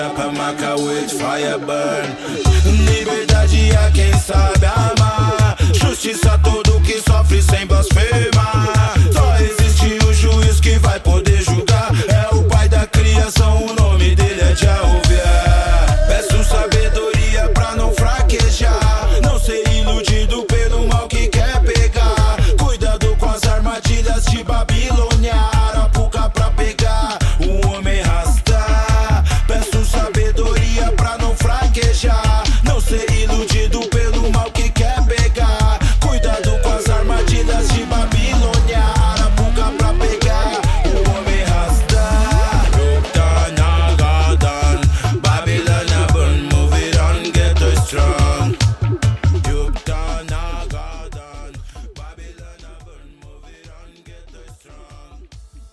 Pamaca with fire burn. Liberdade a quem sabe amar. Justiça a todo que sofre sem blasfemar. Só existe um juiz que vai poder julgar. É o pai da criação, o nome dele é Jeová. Peço sabedoria pra não fraquejar. Não ser iludido pelo mal que quer pegar. Cuidado com as armadilhas de Babilônia. Arapuca pra pegar um homem rasta. Peço sabedoria pra não fraquejar. Não ser iludido pelo mal que quer pegar. Cuidado com as armadilhas de Babilônia. Arapuca pra pegar o homem rasta. Yuktanagadan, Babylon burn, move it on, get us strong. Yuktanagadan, Babylon burn, move it on, get us strong.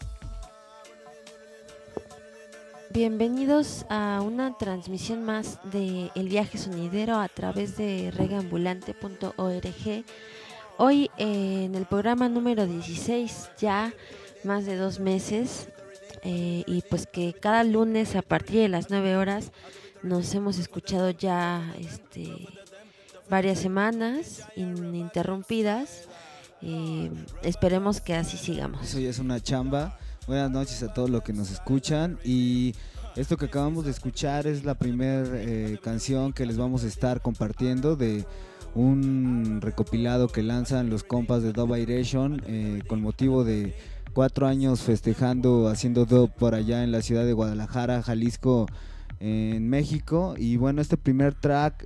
Bienvenidos a una transmisión más de El Viaje Sonidero a través de reggaeambulante.org. Hoy en el programa número 16, ya más de 2 meses, y pues que cada lunes a partir de las 9 horas nos hemos escuchado ya varias semanas ininterrumpidas. Esperemos que así sigamos. Eso ya es una chamba. Buenas noches a todos los que nos escuchan, y esto que acabamos de escuchar es la primera canción que les vamos a estar compartiendo de un recopilado que lanzan los compas de Dub Iration con motivo de 4 años festejando, haciendo dub por allá en la ciudad de Guadalajara, Jalisco, en México. Y bueno, este primer track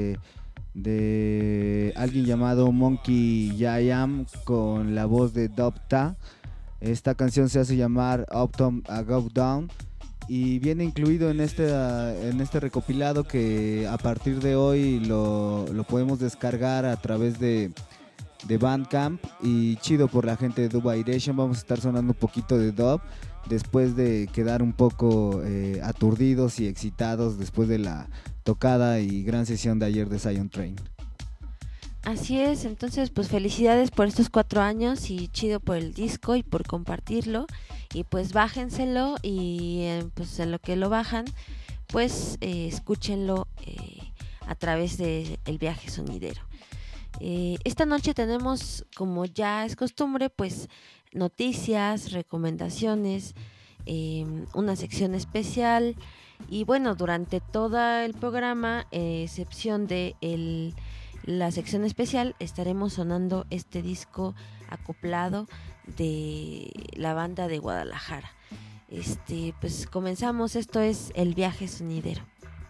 de alguien llamado Monkey Yayam con la voz de Dub Ta. Esta canción se hace llamar Uptown a Go Down y viene incluido en este recopilado que a partir de hoy lo podemos descargar a través de Bandcamp. Y chido por la gente de Dub Iration. Vamos a estar sonando un poquito de dub después de quedar un poco aturdidos y excitados después de la tocada y gran sesión de ayer de Zion Train. Así es, entonces pues felicidades por estos 4 años y chido por el disco y por compartirlo, y pues bájenselo y pues en lo que lo bajan pues escúchenlo a través de El Viaje Sonidero. Esta noche tenemos, como ya es costumbre, pues noticias, recomendaciones, una sección especial, y bueno, durante todo el programa, excepción de la sección especial, estaremos sonando este disco acoplado de la banda de Guadalajara. Pues comenzamos, esto es El Viaje Sonidero.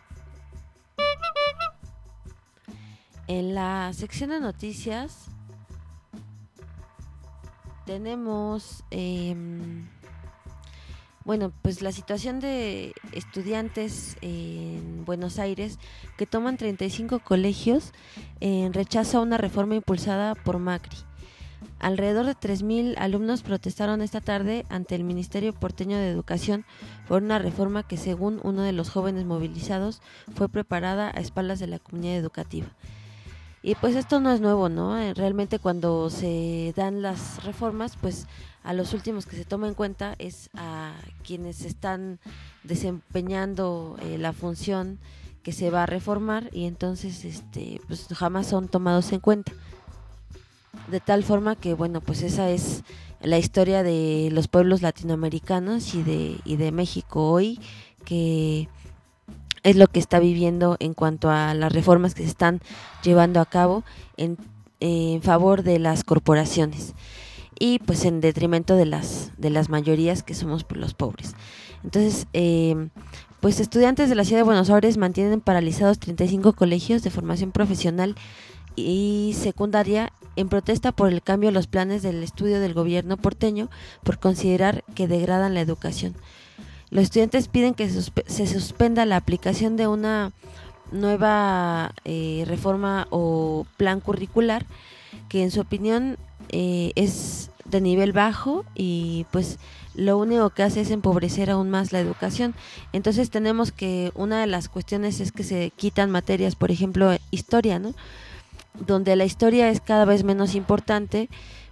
En la sección de noticias tenemos pues la situación de estudiantes en Buenos Aires que toman 35 colegios en rechazo a una reforma impulsada por Macri. Alrededor de 3,000 alumnos protestaron esta tarde ante el Ministerio Porteño de Educación por una reforma que, según uno de los jóvenes movilizados, fue preparada a espaldas de la comunidad educativa. Y pues esto no es nuevo, ¿no? Realmente cuando se dan las reformas, pues a los últimos que se toma en cuenta es a quienes están desempeñando la función que se va a reformar, y entonces pues jamás son tomados en cuenta. De tal forma que bueno, pues esa es la historia de los pueblos latinoamericanos y de México hoy, que es lo que está viviendo en cuanto a las reformas que se están llevando a cabo en favor de las corporaciones y pues en detrimento de las mayorías que somos los pobres. Entonces, pues estudiantes de la ciudad de Buenos Aires mantienen paralizados 35 colegios de formación profesional y secundaria en protesta por el cambio a los planes del estudio del gobierno porteño por considerar que degradan la educación. Los estudiantes piden que se suspenda la aplicación de una nueva reforma o plan curricular que en su opinión es de nivel bajo y pues lo único que hace es empobrecer aún más la educación. Entonces tenemos que una de las cuestiones es que se quitan materias, por ejemplo historia, ¿no? Donde la historia es cada vez menos importante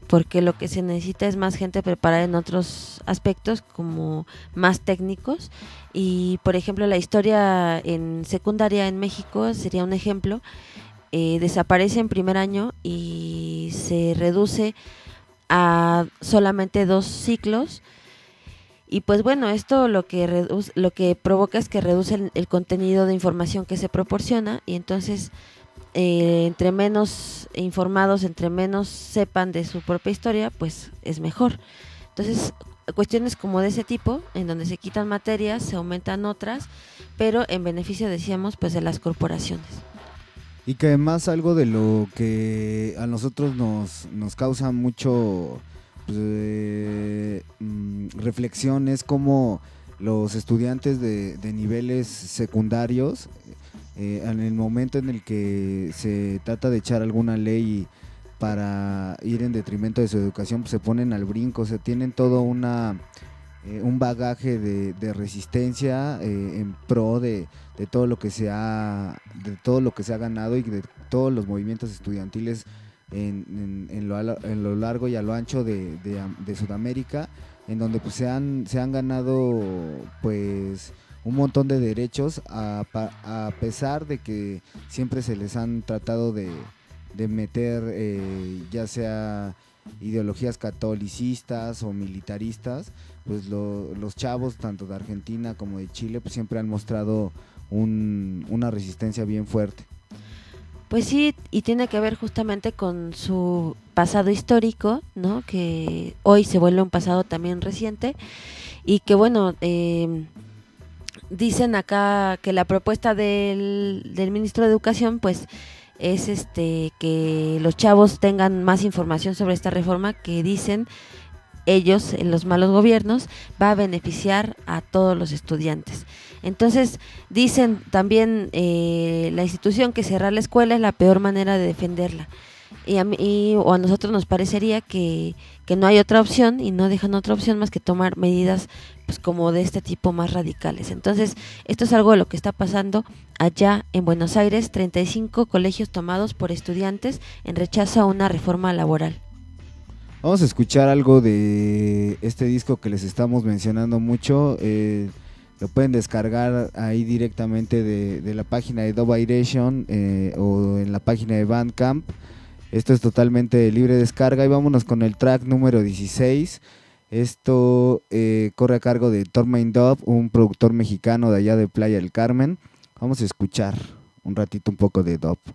porque lo que se necesita es más gente preparada en otros aspectos como más técnicos. Y por ejemplo la historia en secundaria en México sería un ejemplo. Desaparece en primer año y se reduce a solamente 2 ciclos. Y pues bueno, esto lo que provoca es que reduce el contenido de información que se proporciona, y entonces entre menos informados, entre menos sepan de su propia historia, pues es mejor. Entonces, cuestiones como de ese tipo, en donde se quitan materias, se aumentan otras, pero en beneficio, decíamos, pues de las corporaciones. Y que además algo de lo que a nosotros nos causa mucho reflexión es como los estudiantes de niveles secundarios, en el momento en el que se trata de echar alguna ley para ir en detrimento de su educación, pues se ponen al brinco, o sea, tienen todo un bagaje de resistencia en pro de todo lo que se ha ganado y de todos los movimientos estudiantiles en lo largo y a lo ancho de Sudamérica, en donde pues se han ganado pues un montón de derechos a pesar de que siempre se les han tratado de meter ya sea ideologías catolicistas o militaristas. Pues los chavos tanto de Argentina como de Chile pues siempre han mostrado una resistencia bien fuerte. Pues sí, y tiene que ver justamente con su pasado histórico, ¿no? Que hoy se vuelve un pasado también reciente, y que bueno, dicen acá que la propuesta del ministro de Educación pues es que los chavos tengan más información sobre esta reforma que, dicen ellos, en los malos gobiernos, va a beneficiar a todos los estudiantes. Entonces dicen también la institución que cerrar la escuela es la peor manera de defenderla, y a nosotros nos parecería que no hay otra opción, y no dejan otra opción más que tomar medidas pues como de este tipo más radicales. Entonces esto es algo de lo que está pasando allá en Buenos Aires, 35 colegios tomados por estudiantes en rechazo a una reforma laboral. Vamos a escuchar algo de este disco que les estamos mencionando mucho. Lo pueden descargar ahí directamente de la página de Dub Iration o en la página de Bandcamp. Esto es totalmente libre descarga, y vámonos con el track número 16. Esto corre a cargo de Tormain Dub, un productor mexicano de allá de Playa del Carmen. Vamos a escuchar un ratito un poco de Dub.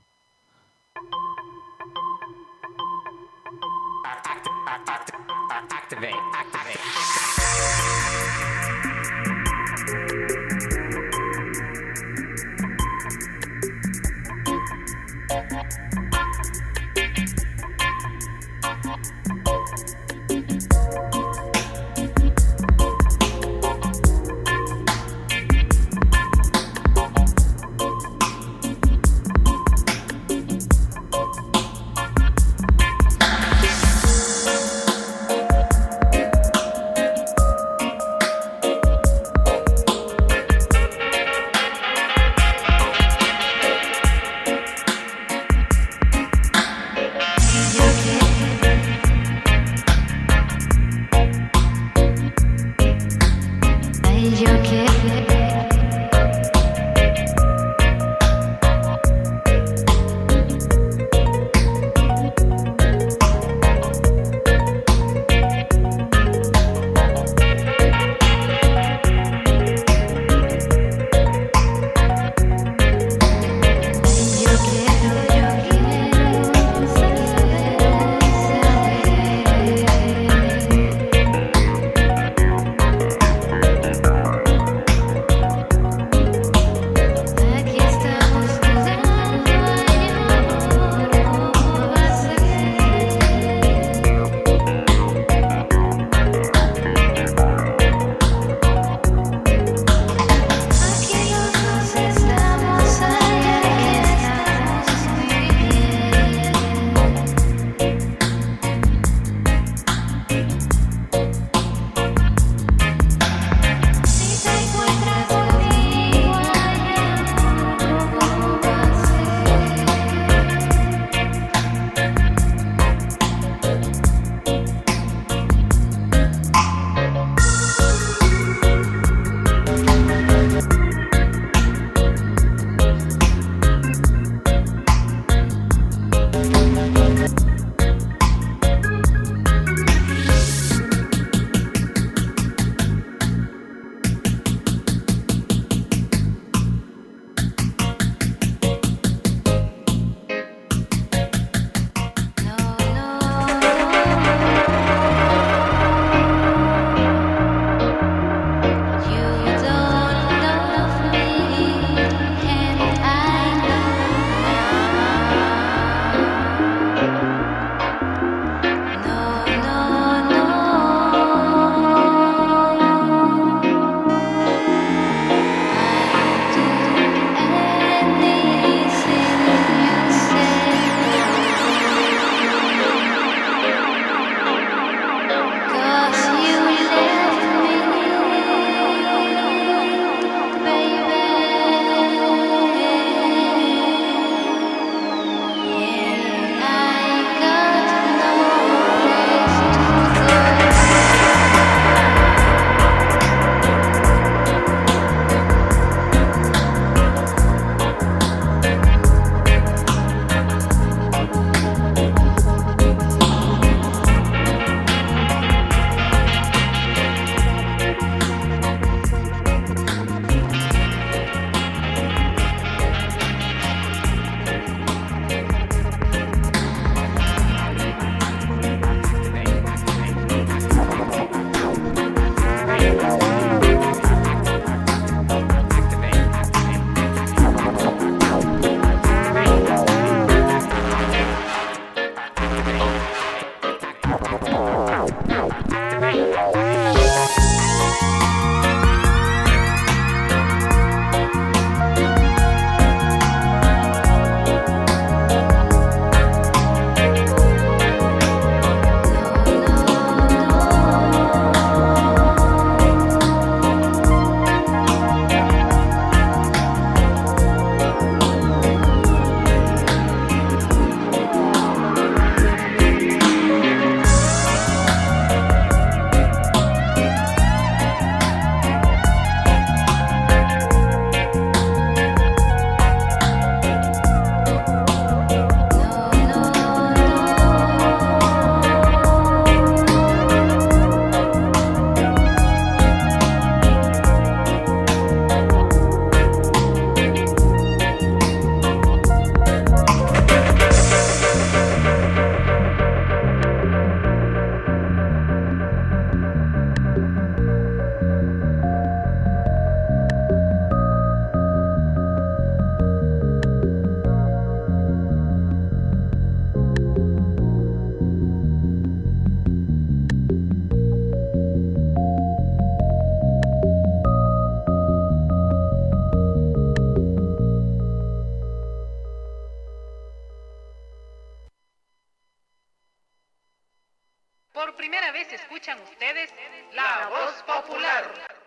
primera vez escuchan ustedes La Voz Popular.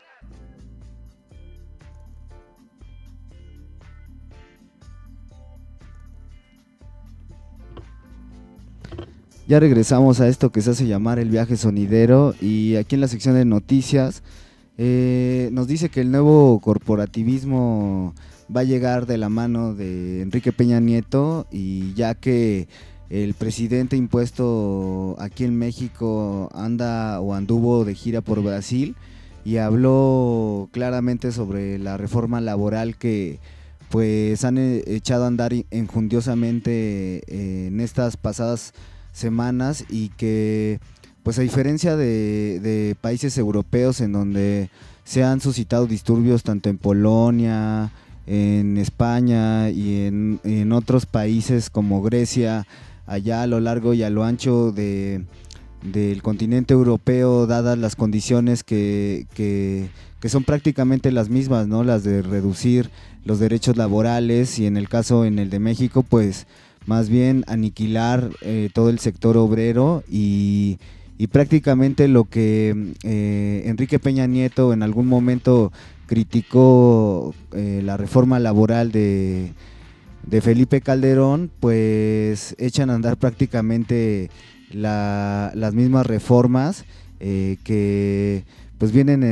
Ya regresamos a esto que se hace llamar el viaje sonidero, y aquí en la sección de noticias nos dice que el nuevo corporativismo va a llegar de la mano de Enrique Peña Nieto, y ya que el presidente impuesto aquí en México anduvo de gira por Brasil y habló claramente sobre la reforma laboral que pues han echado a andar enjundiosamente en estas pasadas semanas, y que pues a diferencia de países europeos en donde se han suscitado disturbios tanto en Polonia, en España y en otros países como Grecia, allá a lo largo y a lo ancho del continente europeo, dadas las condiciones que son prácticamente las mismas, ¿no? Las de reducir los derechos laborales, y en el de México pues más bien aniquilar todo el sector obrero, y prácticamente lo que Enrique Peña Nieto en algún momento criticó la reforma laboral de Felipe Calderón, pues echan a andar prácticamente las mismas reformas que pues vienen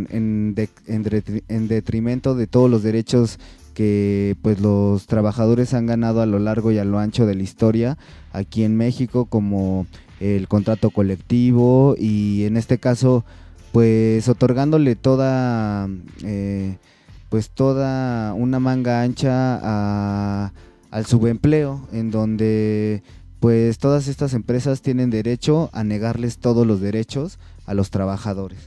en detrimento de todos los derechos que pues los trabajadores han ganado a lo largo y a lo ancho de la historia aquí en México, como el contrato colectivo, y en este caso pues otorgándole toda una manga ancha al subempleo, en donde pues todas estas empresas tienen derecho a negarles todos los derechos a los trabajadores.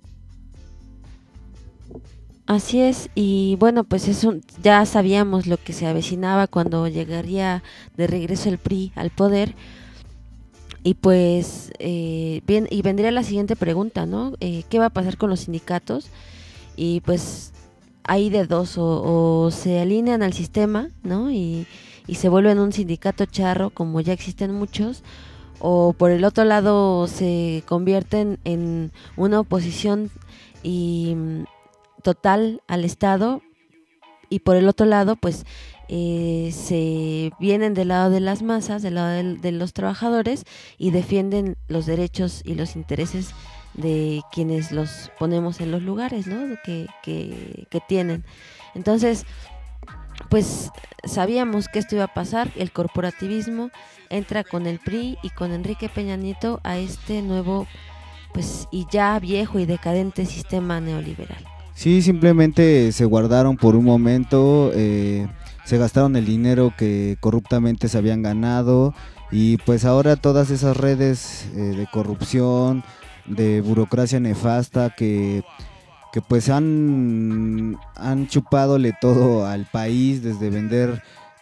Así es, y bueno, pues ya sabíamos lo que se avecinaba cuando llegaría de regreso el PRI al poder, y pues bien, y vendría la siguiente pregunta, ¿no? ¿Qué va a pasar con los sindicatos? Y pues hay de dos, o se alinean al sistema, ¿no? Y se vuelven un sindicato charro, como ya existen muchos, o por el otro lado se convierten en una oposición y total al Estado, y por el otro lado pues se vienen del lado de las masas, del lado de los trabajadores, y defienden los derechos y los intereses de quienes los ponemos en los lugares, ¿no? que tienen. Entonces pues sabíamos que esto iba a pasar. El corporativismo entra con el PRI y con Enrique Peña Nieto a este nuevo pues y ya viejo y decadente sistema neoliberal. Sí, simplemente se guardaron por un momento, se gastaron el dinero que corruptamente se habían ganado, y pues ahora todas esas redes de corrupción, de burocracia nefasta que pues han chupadole todo al país, desde vender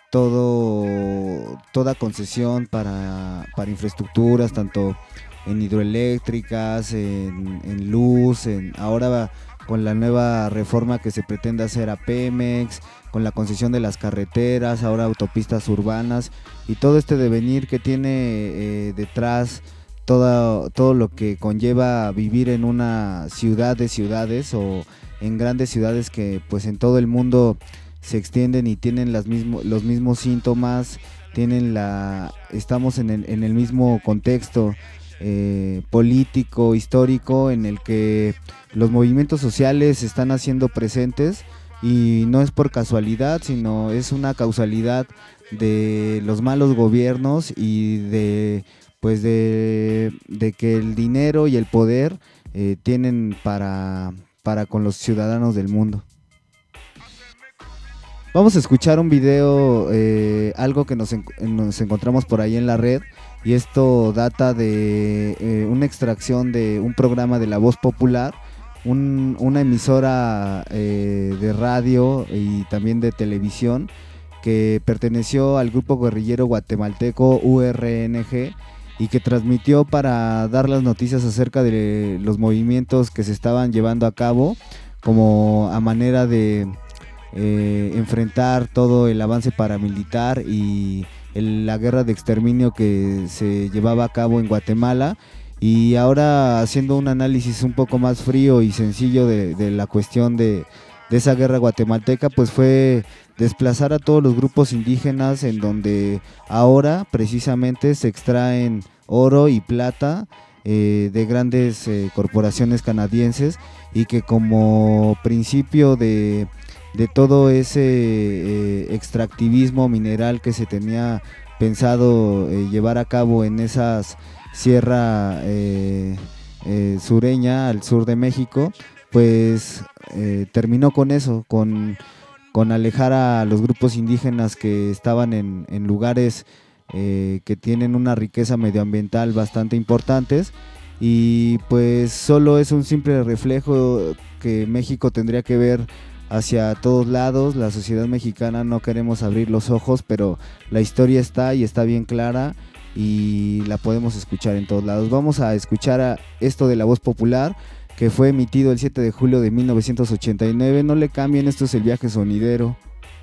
toda concesión para infraestructuras, tanto en hidroeléctricas, en luz, ahora con la nueva reforma que se pretende hacer a Pemex, con la concesión de las carreteras, ahora autopistas urbanas, y todo este devenir que tiene detrás todo lo que conlleva vivir en una ciudad de ciudades, o en grandes ciudades que pues en todo el mundo se extienden y tienen los mismos síntomas, estamos en el mismo contexto político, histórico, en el que los movimientos sociales se están haciendo presentes, y no es por casualidad, sino es una causalidad de los malos gobiernos y de que el dinero y el poder tienen para con los ciudadanos del mundo. Vamos a escuchar un video, algo que nos encontramos por ahí en la red, y esto data de una extracción de un programa de La Voz Popular, una emisora de radio y también de televisión que perteneció al grupo guerrillero guatemalteco URNG, y que transmitió para dar las noticias acerca de los movimientos que se estaban llevando a cabo, como a manera de enfrentar todo el avance paramilitar y la guerra de exterminio que se llevaba a cabo en Guatemala. Y ahora, haciendo un análisis un poco más frío y sencillo de la cuestión de esa guerra guatemalteca, pues fue desplazar a todos los grupos indígenas, en donde ahora precisamente se extraen oro y plata de grandes corporaciones canadienses, y que como principio de todo ese extractivismo mineral que se tenía pensado llevar a cabo en esas sierra sureña al sur de México, pues terminó con eso, con alejar a los grupos indígenas que estaban en lugares que tienen una riqueza medioambiental bastante importantes, y pues solo es un simple reflejo que México tendría que ver hacia todos lados. La sociedad mexicana no queremos abrir los ojos, pero la historia está y está bien clara y la podemos escuchar en todos lados. Vamos a escuchar esto de La Voz Popular, que fue emitido el 7 de julio de 1989. No le cambien, esto es El Viaje Sonidero.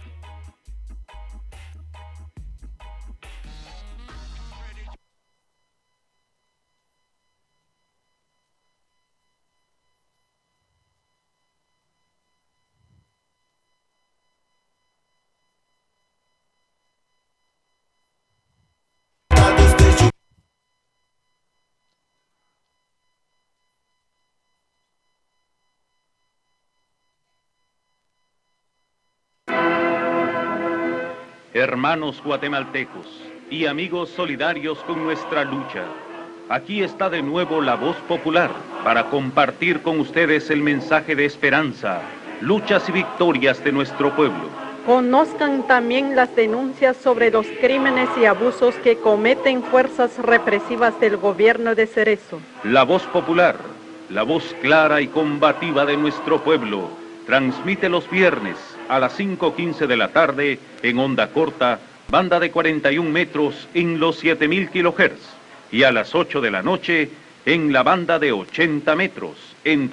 Hermanos guatemaltecos y amigos solidarios con nuestra lucha, aquí está de nuevo La Voz Popular para compartir con ustedes el mensaje de esperanza, luchas y victorias de nuestro pueblo. Conozcan también las denuncias sobre los crímenes y abusos que cometen fuerzas represivas del gobierno de Cerezo. La Voz Popular, la voz clara y combativa de nuestro pueblo, transmite los viernes a las 5:15 de la tarde en onda corta, banda de 41 metros en los 7000 kHz, y a las 8 de la noche en la banda de 80 metros en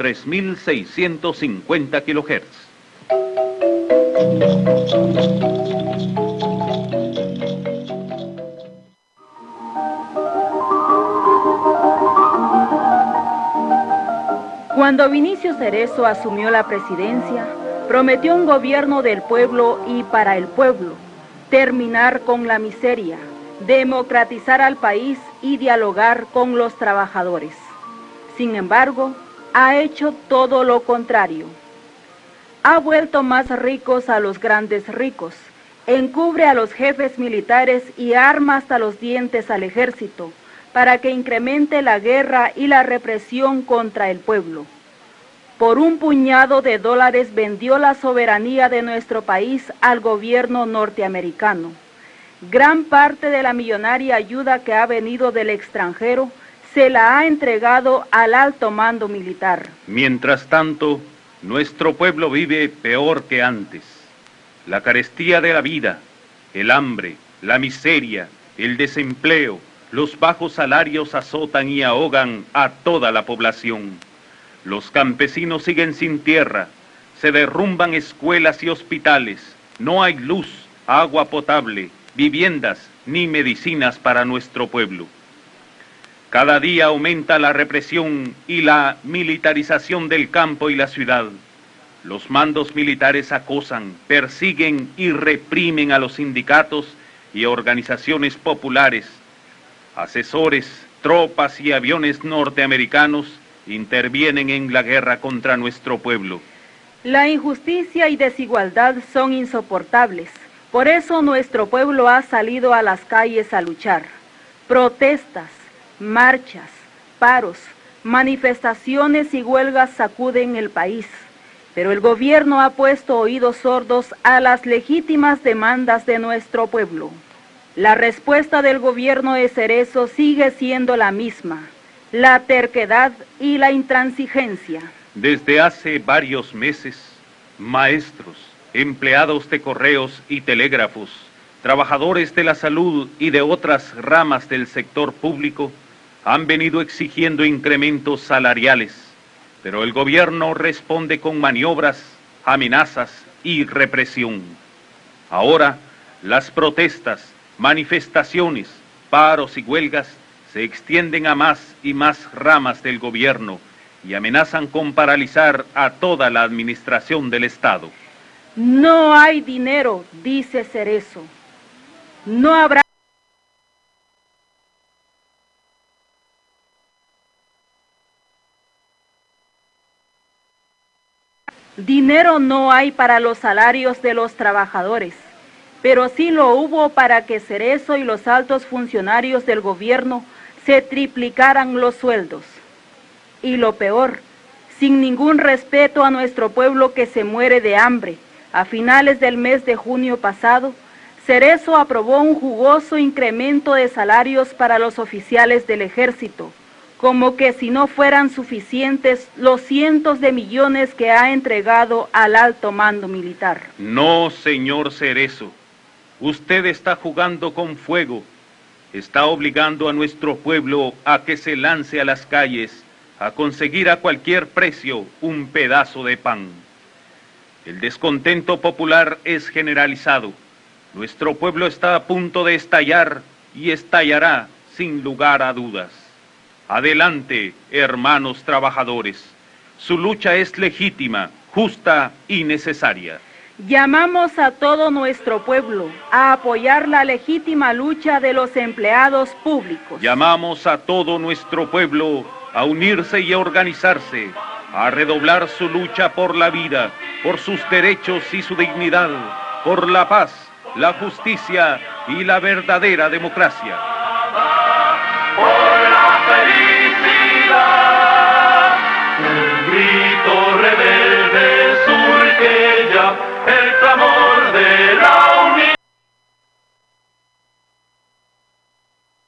3650 kHz. Cuando Vinicio Cerezo asumió la presidencia, prometió un gobierno del pueblo y para el pueblo, terminar con la miseria, democratizar al país y dialogar con los trabajadores. Sin embargo, ha hecho todo lo contrario. Ha vuelto más ricos a los grandes ricos, encubre a los jefes militares y arma hasta los dientes al ejército, para que incremente la guerra y la represión contra el pueblo. Por un puñado de dólares vendió la soberanía de nuestro país al gobierno norteamericano. Gran parte de la millonaria ayuda que ha venido del extranjero se la ha entregado al alto mando militar. Mientras tanto, nuestro pueblo vive peor que antes. La carestía de la vida, el hambre, la miseria, el desempleo, los bajos salarios azotan y ahogan a toda la población. Los campesinos siguen sin tierra, se derrumban escuelas y hospitales, no hay luz, agua potable, viviendas ni medicinas para nuestro pueblo. Cada día aumenta la represión y la militarización del campo y la ciudad. Los mandos militares acosan, persiguen y reprimen a los sindicatos y organizaciones populares. Asesores, tropas y aviones norteamericanos intervienen en la guerra contra nuestro pueblo. La injusticia y desigualdad son insoportables. Por eso nuestro pueblo ha salido a las calles a luchar. Protestas, marchas, paros, manifestaciones y huelgas sacuden el país. Pero el gobierno ha puesto oídos sordos a las legítimas demandas de nuestro pueblo. La respuesta del gobierno de Cerezo sigue siendo la misma: la terquedad y la intransigencia. Desde hace varios meses, maestros, empleados de correos y telégrafos, trabajadores de la salud y de otras ramas del sector público han venido exigiendo incrementos salariales, pero el gobierno responde con maniobras, amenazas y represión. Ahora, las protestas, manifestaciones, paros y huelgas se extienden a más y más ramas del gobierno y amenazan con paralizar a toda la administración del Estado. No hay dinero, dice Cerezo. No habrá dinero, no hay para los salarios de los trabajadores, pero sí lo hubo para que Cerezo y los altos funcionarios del gobierno se triplicaran los sueldos. Y lo peor, sin ningún respeto a nuestro pueblo que se muere de hambre, a finales del mes de junio pasado, Cerezo aprobó un jugoso incremento de salarios para los oficiales del ejército, como que si no fueran suficientes los cientos de millones que ha entregado al alto mando militar. No, señor Cerezo, usted está jugando con fuego, está obligando a nuestro pueblo a que se lance a las calles a conseguir a cualquier precio un pedazo de pan. El descontento popular es generalizado. Nuestro pueblo está a punto de estallar y estallará sin lugar a dudas. Adelante, hermanos trabajadores. Su lucha es legítima, justa y necesaria. Llamamos a todo nuestro pueblo a apoyar la legítima lucha de los empleados públicos. Llamamos a todo nuestro pueblo a unirse y a organizarse, a redoblar su lucha por la vida, por sus derechos y su dignidad, por la paz, la justicia y la verdadera democracia. Por la felicidad, un grito rebelde surge ya, el clamor de